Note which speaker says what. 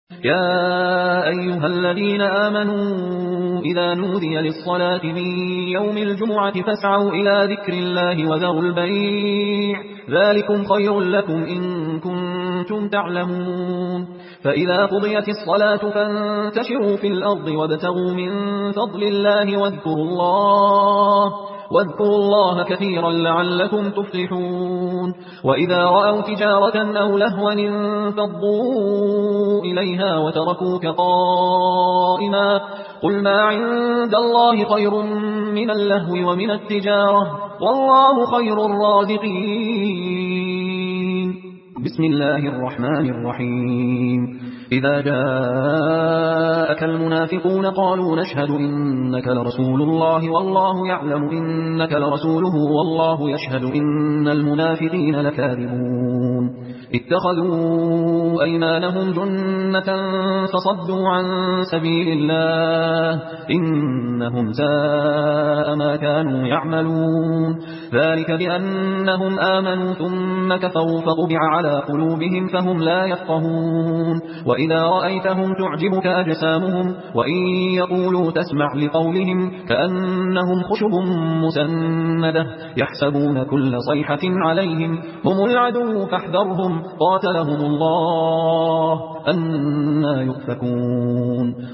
Speaker 1: يا أيها الذين آمنوا إذا نودي للصلاة من يوم الجمعة فاسعوا إلى ذكر الله وذروا البيع ذلكم خير لكم إن كنتم تعلمون فإذا قضيت الصلاة فانتشروا في الأرض وابتغوا من فضل الله واذكروا الله كثيرا لعلكم تفلحون وإذا رأوا تجارة أو لهوا انفضوا إليها وتركوك قائما قل ما عند الله خير من اللهو ومن التجارة والله خير الرازقين. بسم الله الرحمن الرحيم. إذا جاءك المنافقون قالوا نشهد إنك لرسول الله والله يعلم إنك لرسوله والله يشهد إن المنافقين لكاذبون اتخذوا أيمانهم جنة فصدوا عن سبيل الله إنهم ساء ما كانوا يعملون ذلك بأنهم آمنوا ثم كفروا فطبع على قلوبهم فهم لا يفقهون وإذا رأيتهم تعجبك أجسامهم وإن يقولوا تسمع لقولهم كأنهم خشب مسندة يحسبون كل صيحة عليهم هم العدو فاحذرهم قاتلهم الله أنى يؤفكون